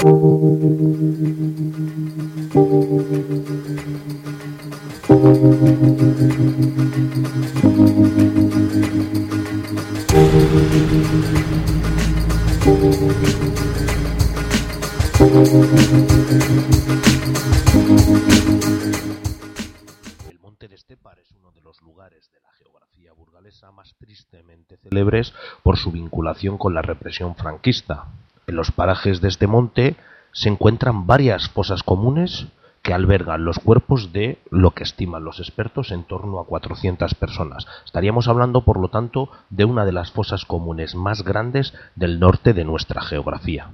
El Monte de Estepar es uno de los lugares de la geografía burgalesa más tristemente célebres por su vinculación con la represión franquista. En los parajes de este monte se encuentran varias fosas comunes que albergan los cuerpos de lo que estiman los expertos en torno a 400 personas. Estaríamos hablando, por lo tanto, de una de las fosas comunes más grandes del norte de nuestra geografía.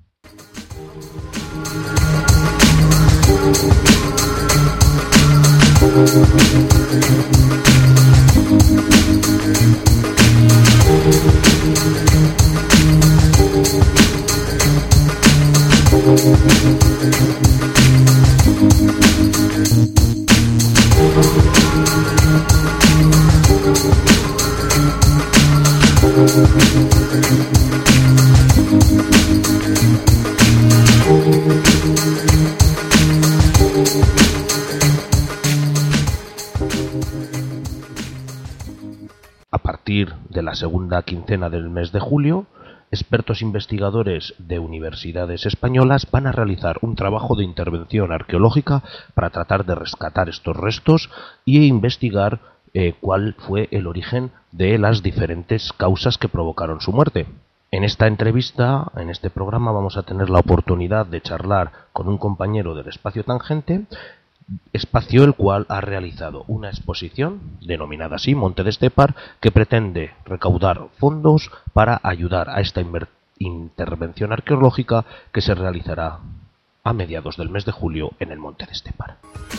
A partir de la segunda quincena del mes de julio, expertos investigadores de universidades españolas van a realizar un trabajo de intervención arqueológica para tratar de rescatar estos restos e investigar cuál fue el origen de las diferentes causas que provocaron su muerte. En esta entrevista, en este programa, vamos a tener la oportunidad de charlar con un compañero del Espacio Tangente, espacio el cual ha realizado una exposición denominada así, Monte de Estepar, que pretende recaudar fondos para ayudar a esta intervención arqueológica que se realizará a mediados del mes de julio en el Monte de Estepar.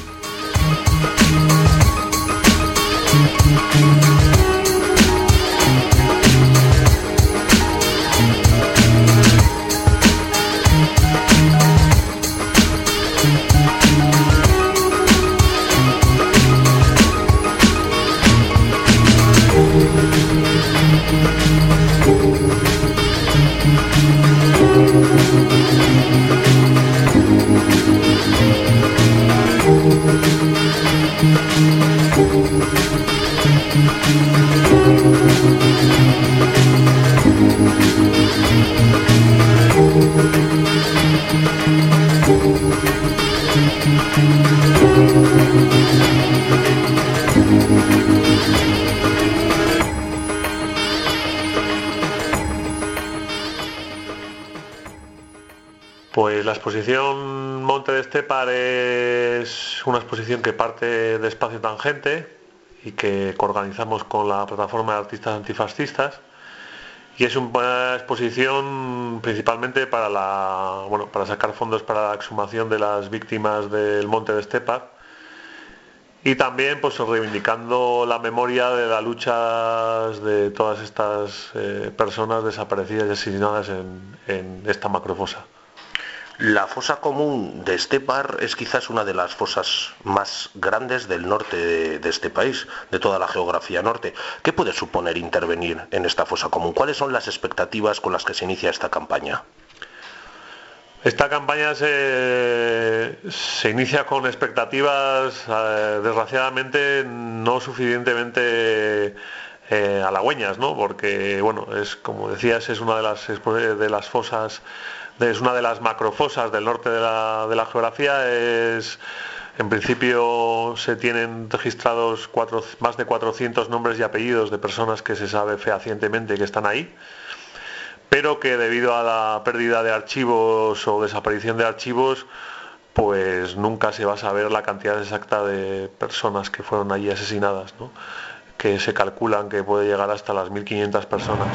Pues la exposición Monte de Estepar es una exposición que parte de Espacio Tangente y que coorganizamos con la plataforma de artistas antifascistas, y es una exposición principalmente para sacar fondos para la exhumación de las víctimas del Monte de Estepar, y también pues reivindicando la memoria de las luchas de todas estas personas desaparecidas y asesinadas en esta macrofosa. La fosa común de Estepar es quizás una de las fosas más grandes del norte de este país, de toda la geografía norte. ¿Qué puede suponer intervenir en esta fosa común? ¿Cuáles son las expectativas con las que se inicia esta campaña? Esta campaña se inicia con expectativas, desgraciadamente, no suficientemente halagüeñas, ¿no? Porque, bueno, es, como decías, es una de las fosas. Es una de las macrofosas del norte de la geografía. En principio se tienen registrados más de 400 nombres y apellidos de personas que se sabe fehacientemente que están ahí, pero que debido a la pérdida de archivos o desaparición de archivos, pues nunca se va a saber la cantidad exacta de personas que fueron allí asesinadas, ¿no? Que se calculan que puede llegar hasta las 1.500 personas.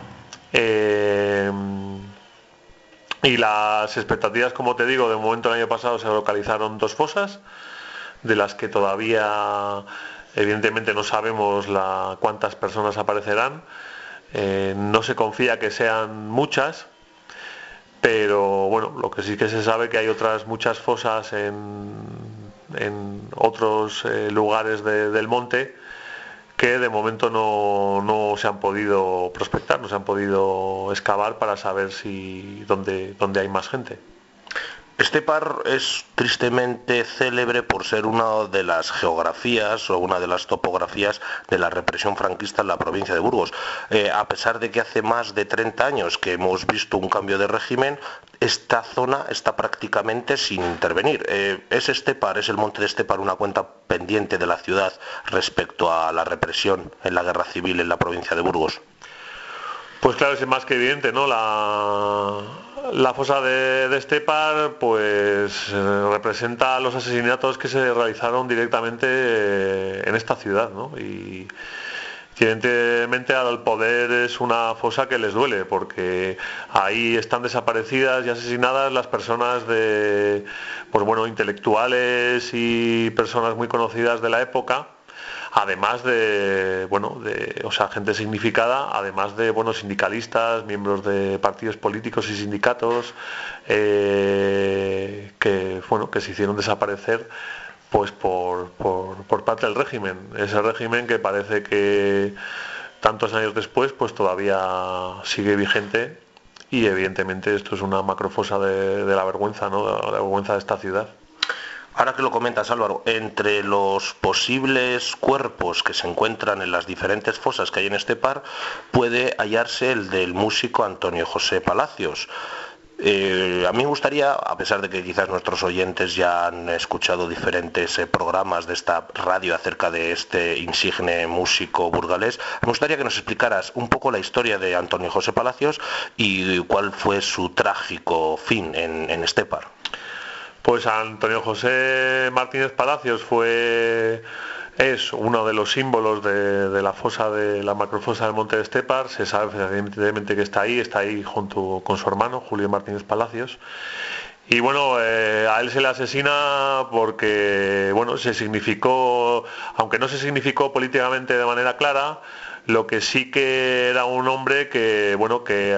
Y las expectativas, como te digo, de momento el año pasado se localizaron 2 fosas, de las que todavía evidentemente no sabemos cuántas personas aparecerán. No se confía que sean muchas, pero bueno, lo que sí que se sabe que hay otras muchas fosas en otros lugares del monte que de momento no se han podido prospectar, no se han podido excavar para saber dónde hay más gente. Estepar es tristemente célebre por ser una de las geografías o una de las topografías de la represión franquista en la provincia de Burgos. A pesar de que hace más de 30 años que hemos visto un cambio de régimen, esta zona está prácticamente sin intervenir. ¿Es Estepar, es el monte de Estepar, una cuenta pendiente de la ciudad respecto a la represión en la guerra civil en la provincia de Burgos? Pues claro, es más que evidente, ¿no? La fosa de Estepar pues representa los asesinatos que se realizaron directamente en esta ciudad, ¿no? Y evidentemente al poder es una fosa que les duele, porque ahí están desaparecidas y asesinadas las personas de, pues bueno, intelectuales y personas muy conocidas de la época. Además de, bueno, o sea, gente significada, además de, bueno, sindicalistas, miembros de partidos políticos y sindicatos, que se hicieron desaparecer, pues por parte del régimen. Ese régimen que parece que tantos años después, pues todavía sigue vigente, y evidentemente esto es una macrofosa de la vergüenza, ¿no? De la vergüenza de esta ciudad. Ahora que lo comentas, Álvaro, entre los posibles cuerpos que se encuentran en las diferentes fosas que hay en Estepar, puede hallarse el del músico Antonio José Palacios. A mí me gustaría, a pesar de que quizás nuestros oyentes ya han escuchado diferentes programas de esta radio acerca de este insigne músico burgalés, me gustaría que nos explicaras un poco la historia de Antonio José Palacios y cuál fue su trágico fin en Estepar. Pues Antonio José Martínez Palacios es uno de los símbolos de la fosa, de la macrofosa del Monte de Estepar. Se sabe evidentemente que está ahí junto con su hermano Julio Martínez Palacios. Y bueno, a él se le asesina porque, bueno, aunque no se significó políticamente de manera clara, lo que sí que era un hombre que, bueno, que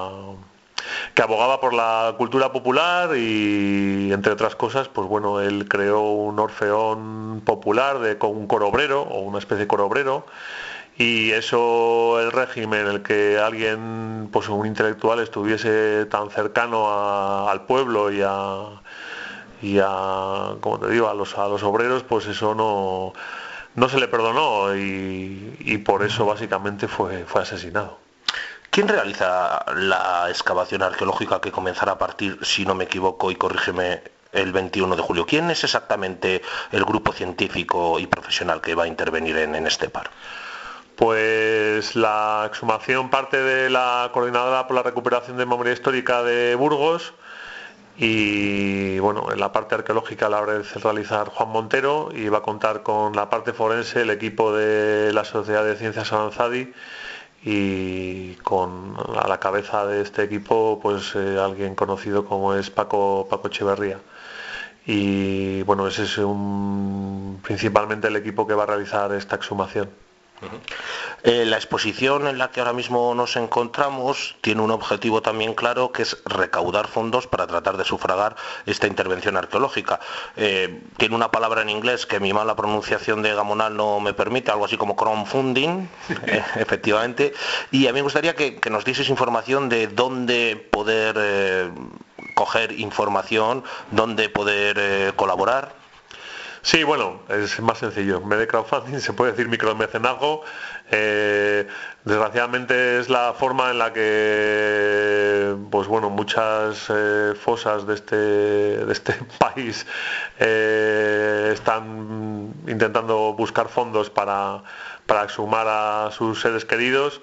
abogaba por la cultura popular y, entre otras cosas, pues bueno, él creó un orfeón popular con un coro obrero o una especie de coro obrero, y eso, el régimen en el que alguien, pues un intelectual, estuviese tan cercano al pueblo y a como te digo, a los obreros, pues eso no se le perdonó, y por eso básicamente fue asesinado. ¿Quién realiza la excavación arqueológica que comenzará a partir, si no me equivoco, y corrígeme, el 21 de julio? ¿Quién es exactamente el grupo científico y profesional que va a intervenir en Estepar? Pues la exhumación parte de la Coordinadora por la Recuperación de Memoria Histórica de Burgos, y bueno, en la parte arqueológica la va a realizar Juan Montero, y va a contar con la parte forense el equipo de la Sociedad de Ciencias Aranzadi, y a la cabeza de este equipo pues alguien conocido como es Paco Echeverría. Y bueno, ese es principalmente el equipo que va a realizar esta exhumación. La exposición en la que ahora mismo nos encontramos tiene un objetivo también claro, que es recaudar fondos para tratar de sufragar esta intervención arqueológica. Tiene una palabra en inglés que mi mala pronunciación de gamonal no me permite, algo así como crowdfunding, efectivamente, y a mí me gustaría que nos dieses información de dónde poder coger información, dónde poder colaborar. Sí, bueno, es más sencillo. En vez de crowdfunding se puede decir micromecenazgo. Desgraciadamente es la forma en la que, pues bueno, muchas fosas de este país están intentando buscar fondos para exhumar a sus seres queridos.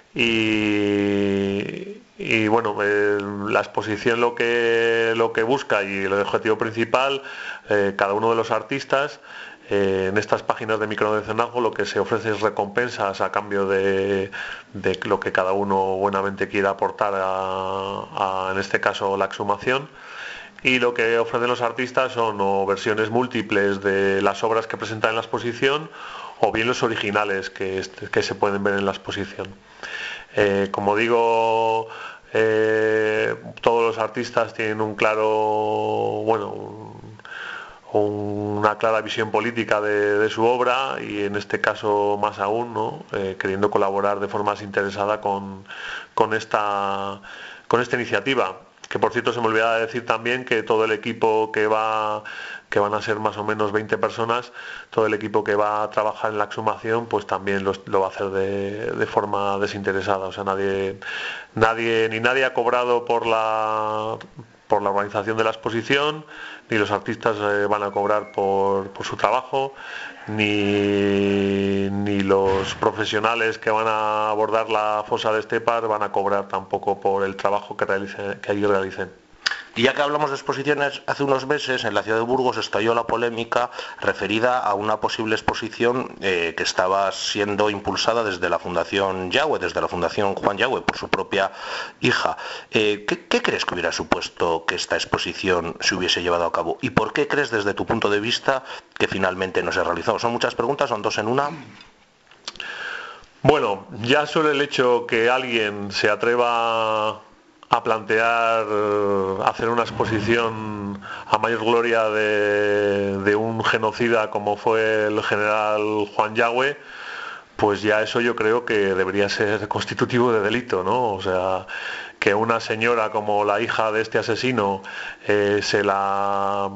Y bueno, la exposición lo que busca, y el objetivo principal, cada uno de los artistas, en estas páginas de micromecenazgo lo que se ofrece es recompensas a cambio de lo que cada uno buenamente quiera aportar en este caso, la exhumación. Y lo que ofrecen los artistas son o versiones múltiples de las obras que presentan en la exposición, o bien los originales que se pueden ver en la exposición. Como digo, todos los artistas tienen una clara visión política de su obra, y en este caso más aún, ¿no? Queriendo colaborar de forma más interesada con esta iniciativa. Que por cierto se me olvidaba decir también que todo el equipo que van a ser más o menos 20 personas, todo el equipo que va a trabajar en la exhumación, pues también lo va a hacer de forma desinteresada. O sea, nadie ha cobrado por la organización de la exposición, ni los artistas van a cobrar por su trabajo, ni los profesionales que van a abordar la fosa de Estepar van a cobrar tampoco por el trabajo que allí realicen. Y ya que hablamos de exposiciones, hace unos meses en la ciudad de Burgos estalló la polémica referida a una posible exposición que estaba siendo impulsada desde la Fundación Yagüe, desde la Fundación Juan Yagüe, por su propia hija. ¿Qué crees que hubiera supuesto que esta exposición se hubiese llevado a cabo? ¿Y por qué crees, desde tu punto de vista, que finalmente no se realizó? Son muchas preguntas, son dos en una. Bueno, ya solo el hecho que alguien se atreva a plantear hacer una exposición a mayor gloria de un genocida como fue el general Juan Yagüe, pues ya eso yo creo que debería ser constitutivo de delito, ¿no? O sea, que una señora como la hija de este asesino se la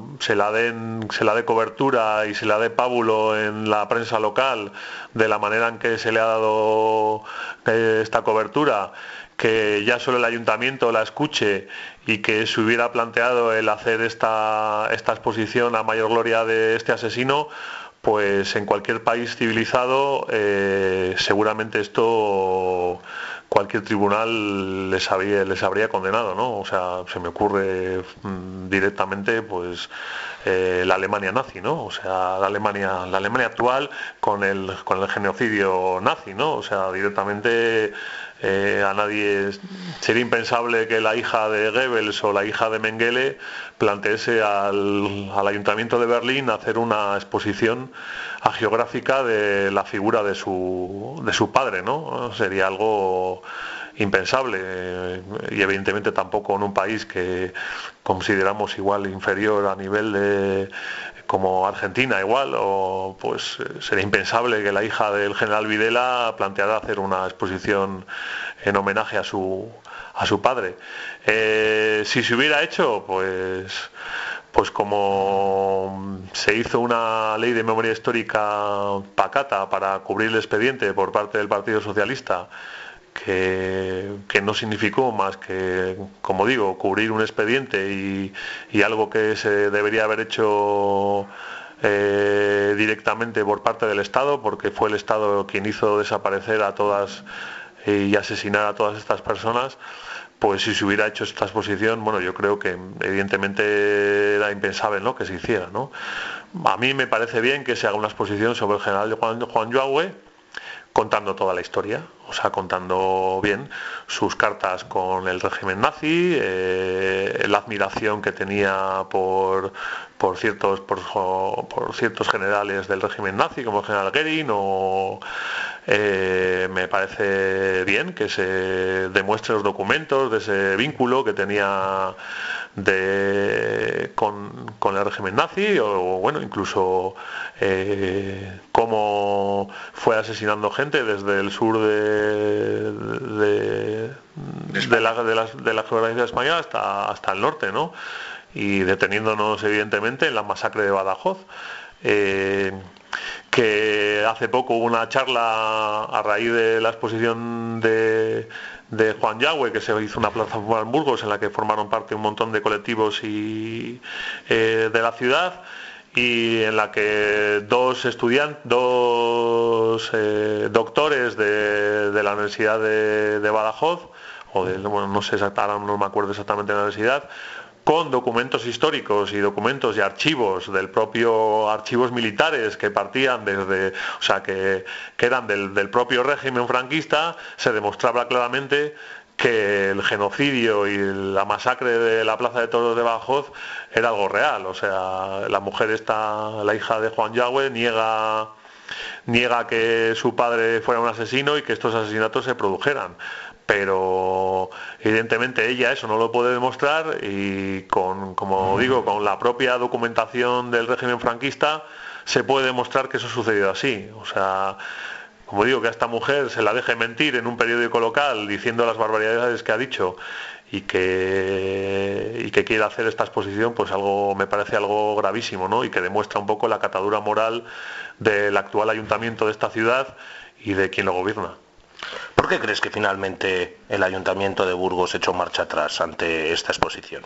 dé cobertura y se la dé pábulo en la prensa local de la manera en que se le ha dado esta cobertura, que ya solo el ayuntamiento la escuche y que se hubiera planteado el hacer esta exposición a mayor gloria de este asesino, pues en cualquier país civilizado seguramente esto cualquier tribunal les habría condenado, ¿no? O sea, se me ocurre directamente pues la Alemania nazi, ¿no? O sea, la Alemania actual con el genocidio nazi, ¿no? O sea, directamente a nadie sería impensable que la hija de Goebbels o la hija de Mengele planteese al Ayuntamiento de Berlín hacer una exposición hagiográfica de la figura de su padre, ¿no? Sería algo impensable y evidentemente tampoco en un país que consideramos igual inferior a nivel de como Argentina igual, o pues sería impensable que la hija del general Videla planteara hacer una exposición en homenaje a su padre. Si se hubiera hecho, pues como se hizo una ley de memoria histórica pacata para cubrir el expediente por parte del Partido Socialista, que no significó más que, como digo, cubrir un expediente y algo que se debería haber hecho directamente por parte del Estado, porque fue el Estado quien hizo desaparecer a todas y asesinar a todas estas personas. Pues si se hubiera hecho esta exposición, bueno, yo creo que evidentemente era impensable, ¿no?, que se hiciera, ¿no? A mí me parece bien que se haga una exposición sobre el general Juan Yagüe, contando toda la historia, o sea, contando bien sus cartas con el régimen nazi, la admiración que tenía por ciertos generales del régimen nazi, como el general Goering, o me parece bien que se demuestre los documentos de ese vínculo que tenía con el régimen nazi, o bueno, incluso cómo fue asesinando gente desde el sur de la geografía española hasta el norte, ¿no? Y deteniéndonos evidentemente en la masacre de Badajoz. Que hace poco hubo una charla a raíz de la exposición de Juan Yagüe, que se hizo una plataforma en Burgos en la que formaron parte un montón de colectivos de la ciudad, y en la que dos doctores de la Universidad de Badajoz, bueno, no sé exactamente, no me acuerdo exactamente de la universidad, con documentos históricos y documentos y archivos del propio archivos militares que partían o sea, que eran del propio régimen franquista, se demostraba claramente que el genocidio y la masacre de la Plaza de Toros de Badajoz era algo real. O sea, la mujer la hija de Juan Yagüe, niega que su padre fuera un asesino y que estos asesinatos se produjeran. Pero evidentemente ella eso no lo puede demostrar, y como digo, con la propia documentación del régimen franquista se puede demostrar que eso sucedió así. O sea, como digo, que a esta mujer se la deje mentir en un periódico local diciendo las barbaridades que ha dicho, y que quiere hacer esta exposición, pues me parece algo gravísimo, ¿no? Y que demuestra un poco la catadura moral del actual ayuntamiento de esta ciudad y de quien lo gobierna. ¿Por qué crees que finalmente el Ayuntamiento de Burgos echó marcha atrás ante esta exposición?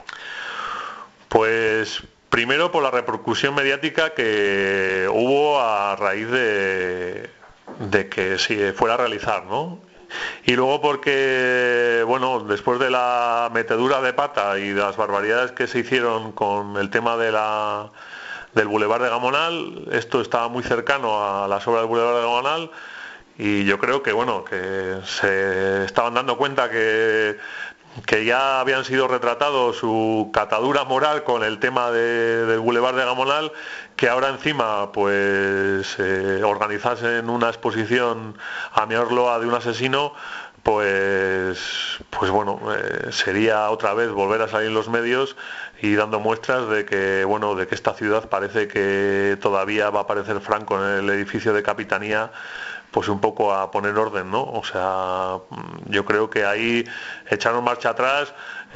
Pues primero por la repercusión mediática que hubo a raíz de que se fuera a realizar, ¿no? Y luego porque, bueno, después de la metedura de pata y de las barbaridades que se hicieron con el tema del Boulevard de Gamonal, esto estaba muy cercano a las obras del Boulevard de Gamonal, y yo creo que, bueno, que se estaban dando cuenta que ya habían sido retratados su catadura moral con el tema del Boulevard de Gamonal, que ahora encima pues organizasen una exposición a mayor loa de un asesino, pues bueno, sería otra vez volver a salir en los medios y dando muestras de que, bueno, de que esta ciudad parece que todavía va a aparecer Franco en el edificio de Capitanía, pues un poco a poner orden, ¿no? O sea, yo creo que ahí echaron marcha atrás,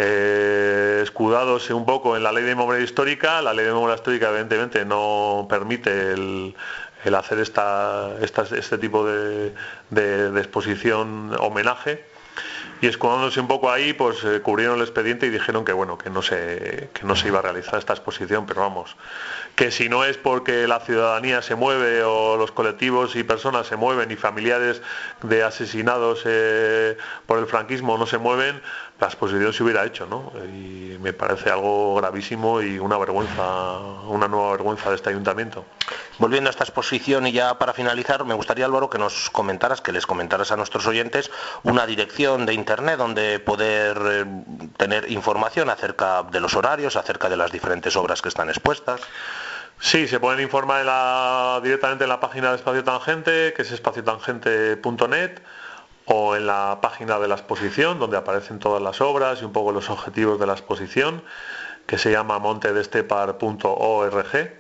escudándose un poco en la ley de memoria histórica. La ley de memoria histórica evidentemente no permite el hacer este tipo de exposición homenaje, y escudándose un poco ahí, pues cubrieron el expediente y dijeron que, bueno, que no se iba a realizar esta exposición. Pero vamos, que si no es porque la ciudadanía se mueve o los colectivos y personas se mueven y familiares de asesinados por el franquismo no se mueven, la exposición se hubiera hecho, ¿no? Y me parece algo gravísimo y una vergüenza, una nueva vergüenza de este ayuntamiento. Volviendo a esta exposición, y ya para finalizar, me gustaría, Álvaro, que les comentaras a nuestros oyentes una dirección de internet donde poder tener información acerca de los horarios, acerca de las diferentes obras que están expuestas. Sí, se pueden informar directamente en la página de Espacio Tangente, que es espaciotangente.net, o en la página de la exposición, donde aparecen todas las obras y un poco los objetivos de la exposición, que se llama montedestepar.org.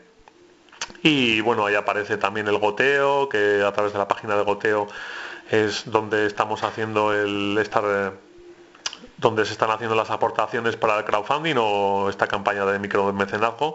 Y bueno, ahí aparece también el goteo, que a través de la página de goteo es donde estamos haciendo donde se están haciendo las aportaciones para el crowdfunding o esta campaña de micromecenazgo.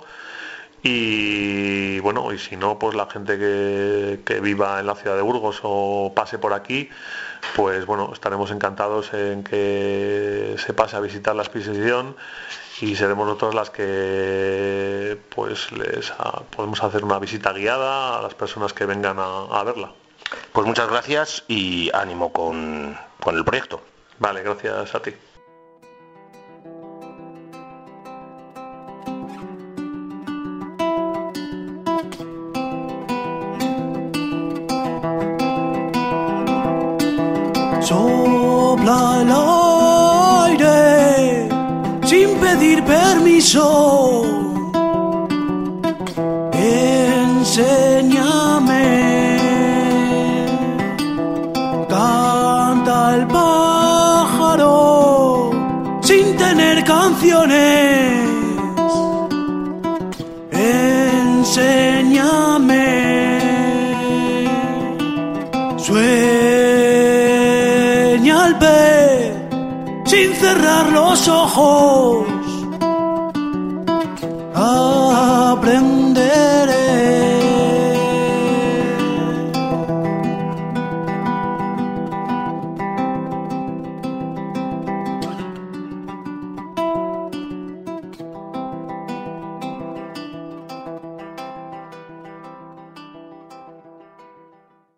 Y bueno, y si no, pues la gente que viva en la ciudad de Burgos o pase por aquí, pues bueno, estaremos encantados en que se pase a visitar la exposición, y seremos nosotros las que pues podemos hacer una visita guiada a las personas que vengan a verla. Pues muchas gracias y ánimo con el proyecto. Vale, gracias a ti. Sopla el aire sin pedir permiso. Enséñame. Canta el pájaro sin tener canciones. Enséñame. Sueña al pez sin cerrar los ojos. Aprende